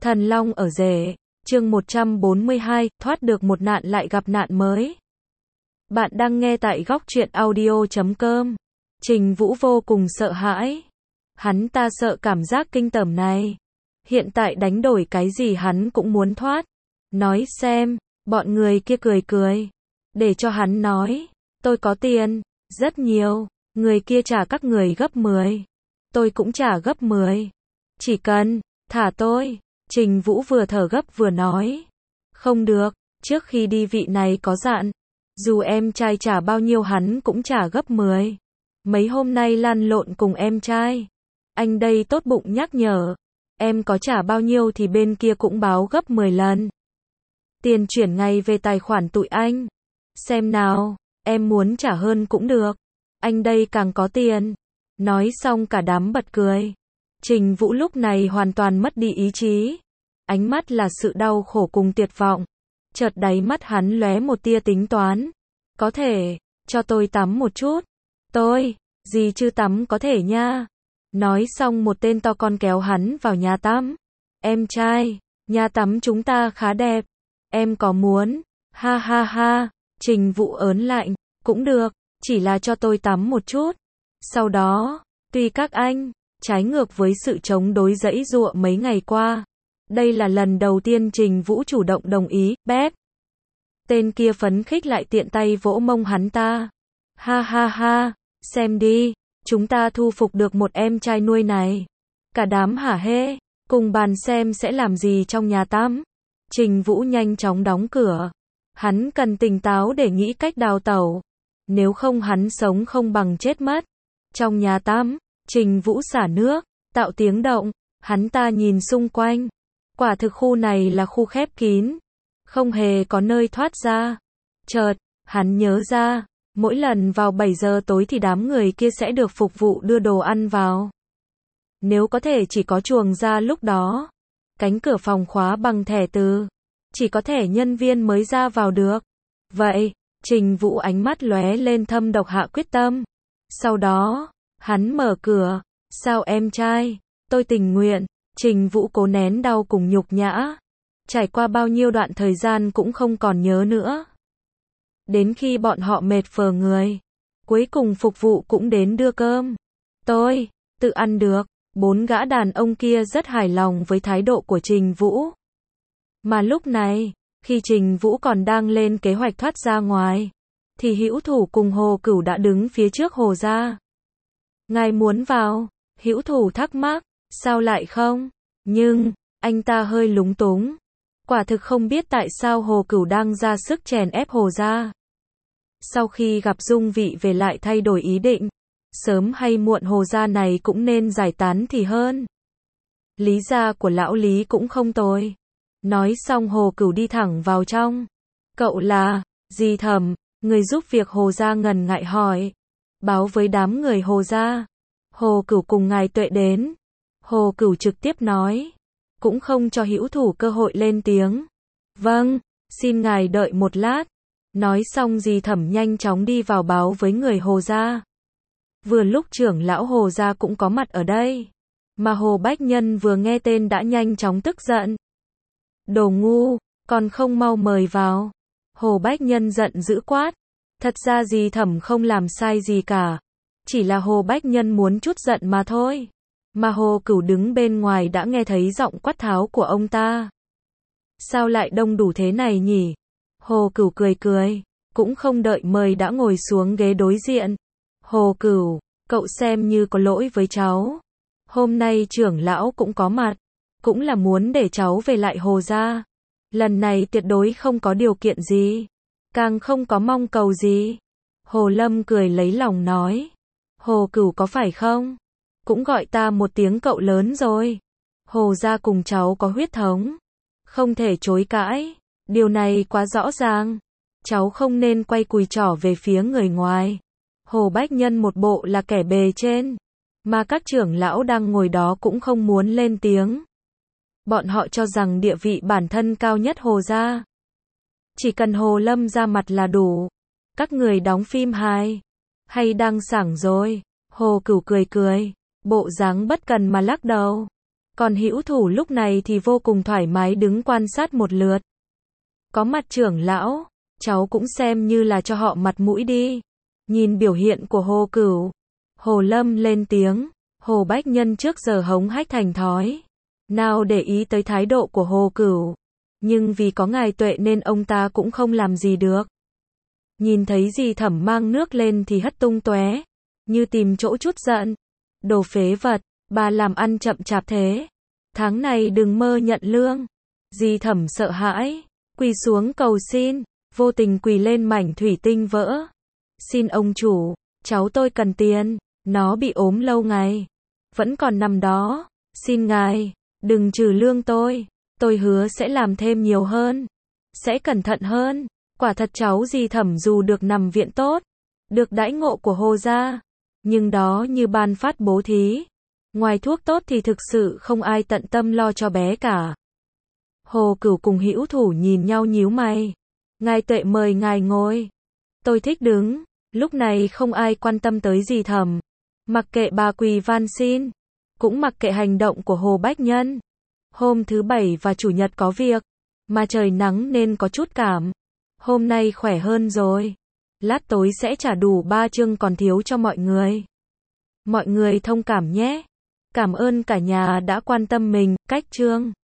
Thần Long ở rể, chương 142, thoát được một nạn lại gặp nạn mới. Bạn đang nghe tại góc truyện audio.com. Trình Vũ vô cùng sợ hãi. Hắn ta sợ cảm giác kinh tởm này. Hiện tại đánh đổi cái gì hắn cũng muốn thoát. Nói xem, bọn người kia cười cười. Để cho hắn nói, tôi có tiền, rất nhiều, người kia trả các người gấp 10. Tôi cũng trả gấp 10. Chỉ cần, thả tôi. Trình Vũ vừa thở gấp vừa nói. Không được, trước khi đi vị này có dặn. Dù em trai trả bao nhiêu hắn cũng trả gấp 10. Mấy hôm nay lăn lộn cùng em trai. Anh đây tốt bụng nhắc nhở. Em có trả bao nhiêu thì bên kia cũng báo gấp 10 lần. Tiền chuyển ngay về tài khoản tụi anh. Xem nào, em muốn trả hơn cũng được. Anh đây càng có tiền. Nói xong cả đám bật cười. Trình Vũ lúc này hoàn toàn mất đi ý chí. Ánh mắt là sự đau khổ cùng tuyệt vọng. Chợt đáy mắt hắn lóe một tia tính toán. Có thể, cho tôi tắm một chút. Tôi, gì chứ tắm có thể nha. Nói xong một tên to con kéo hắn vào nhà tắm. Em trai, nhà tắm chúng ta khá đẹp. Em có muốn? Ha ha ha. Trình Vũ ớn lạnh. Cũng được, chỉ là cho tôi tắm một chút. Sau đó, tuy các anh, trái ngược với sự chống đối giãy giụa mấy ngày qua. Đây là lần đầu tiên Trình Vũ chủ động đồng ý, bép. Tên kia phấn khích lại tiện tay vỗ mông hắn ta. Ha ha ha, xem đi, chúng ta thu phục được một em trai nuôi này. Cả đám hả hê, cùng bàn xem sẽ làm gì trong nhà tắm. Trình Vũ nhanh chóng đóng cửa. Hắn cần tỉnh táo để nghĩ cách đào tẩu. Nếu không hắn sống không bằng chết mất. Trong nhà tắm, Trình Vũ xả nước, tạo tiếng động, hắn ta nhìn xung quanh. Quả thực khu này là khu khép kín, không hề có nơi thoát ra. Chợt, hắn nhớ ra, mỗi lần vào 7 giờ tối thì đám người kia sẽ được phục vụ đưa đồ ăn vào. Nếu có thể chỉ có chuồng ra lúc đó. Cánh cửa phòng khóa bằng thẻ từ. Chỉ có thẻ nhân viên mới ra vào được. Vậy, Trình Vũ ánh mắt lóe lên thâm độc hạ quyết tâm. Sau đó, hắn mở cửa. Sao em trai? Tôi tình nguyện. Trình Vũ cố nén đau cùng nhục nhã. Trải qua bao nhiêu đoạn thời gian cũng không còn nhớ nữa. Đến khi bọn họ mệt phờ người. Cuối cùng phục vụ cũng đến đưa cơm. Tôi, tự ăn được. 4 gã đàn ông kia rất hài lòng với thái độ của Trình Vũ. Mà lúc này, khi Trình Vũ còn đang lên kế hoạch thoát ra ngoài, thì Hữu Thủ cùng Hồ Cửu đã đứng phía trước Hồ gia. Ngài muốn vào? Hữu Thủ thắc mắc, sao lại không? Nhưng, anh ta hơi lúng túng. Quả thực không biết tại sao Hồ Cửu đang ra sức chèn ép Hồ gia. Sau khi gặp Dung Vị về lại thay đổi ý định. Sớm hay muộn Hồ gia này cũng nên giải tán thì hơn. Lý gia của lão Lý cũng không tồi. Nói xong Hồ Cửu đi thẳng vào trong. Cậu là, Di Thẩm, người giúp việc Hồ gia ngần ngại hỏi. Báo với đám người Hồ gia. Hồ Cửu cùng ngài Tuệ đến. Hồ Cửu trực tiếp nói. Cũng không cho Hữu Thủ cơ hội lên tiếng. Vâng, xin ngài đợi một lát. Nói xong Di Thẩm nhanh chóng đi vào báo với người Hồ gia. Vừa lúc trưởng lão Hồ gia cũng có mặt ở đây. Mà Hồ Bách Nhân vừa nghe tên đã nhanh chóng tức giận. Đồ ngu, còn không mau mời vào. Hồ Bách Nhân giận dữ quát. Thật ra Di Thẩm không làm sai gì cả. Chỉ là Hồ Bách Nhân muốn chút giận mà thôi. Mà Hồ Cửu đứng bên ngoài đã nghe thấy giọng quát tháo của ông ta. Sao lại đông đủ thế này nhỉ? Hồ Cửu cười cười. Cũng không đợi mời đã ngồi xuống ghế đối diện. Hồ Cửu, cậu xem như có lỗi với cháu. Hôm nay trưởng lão cũng có mặt. Cũng là muốn để cháu về lại Hồ gia. Lần này tuyệt đối không có điều kiện gì. Càng không có mong cầu gì. Hồ Lâm cười lấy lòng nói. Hồ Cửu có phải không? Cũng gọi ta một tiếng cậu lớn rồi. Hồ gia cùng cháu có huyết thống. Không thể chối cãi. Điều này quá rõ ràng. Cháu không nên quay cùi trỏ về phía người ngoài. Hồ Bách Nhân một bộ là kẻ bề trên. Mà các trưởng lão đang ngồi đó cũng không muốn lên tiếng. Bọn họ cho rằng địa vị bản thân cao nhất Hồ gia. Chỉ cần Hồ Lâm ra mặt là đủ. Các người đóng phim hài. Hay đang sảng rồi. Hồ Cửu cười cười. Bộ dáng bất cần mà lắc đầu. Còn Hữu Thủ lúc này thì vô cùng thoải mái đứng quan sát một lượt. Có mặt trưởng lão, cháu cũng xem như là cho họ mặt mũi đi. Nhìn biểu hiện của Hồ Cửu, Hồ Lâm lên tiếng, Hồ Bách Nhân trước giờ hống hách thành thói. Nào để ý tới thái độ của Hồ Cửu. Nhưng vì có ngài Tuệ nên ông ta cũng không làm gì được. Nhìn thấy dì Thẩm mang nước lên thì hất tung tóe, như tìm chỗ chút giận. Đồ phế vật, bà làm ăn chậm chạp thế. Tháng này đừng mơ nhận lương. Dì Thẩm sợ hãi, quỳ xuống cầu xin, vô tình quỳ lên mảnh thủy tinh vỡ. Xin ông chủ, cháu tôi cần tiền, nó bị ốm lâu ngày, vẫn còn nằm đó, xin ngài, đừng trừ lương tôi hứa sẽ làm thêm nhiều hơn, sẽ cẩn thận hơn. Quả thật cháu dì Thẩm dù được nằm viện tốt, được đãi ngộ của Hồ gia, nhưng đó như ban phát bố thí. Ngoài thuốc tốt thì thực sự không ai tận tâm lo cho bé cả. Hồ Cửu cùng Hữu Thủ nhìn nhau nhíu mày. Ngài Tuệ mời ngài ngồi. Tôi thích đứng. Lúc này không ai quan tâm tới dì Thẩm. Mặc kệ bà quỳ van xin, cũng mặc kệ hành động của Hồ Bách Nhân. Hôm thứ Bảy và Chủ nhật có việc, mà trời nắng nên có chút cảm. Hôm nay khỏe hơn rồi. Lát tối sẽ trả đủ 3 chương còn thiếu cho mọi người. Mọi người thông cảm nhé. Cảm ơn cả nhà đã quan tâm mình. Cách chương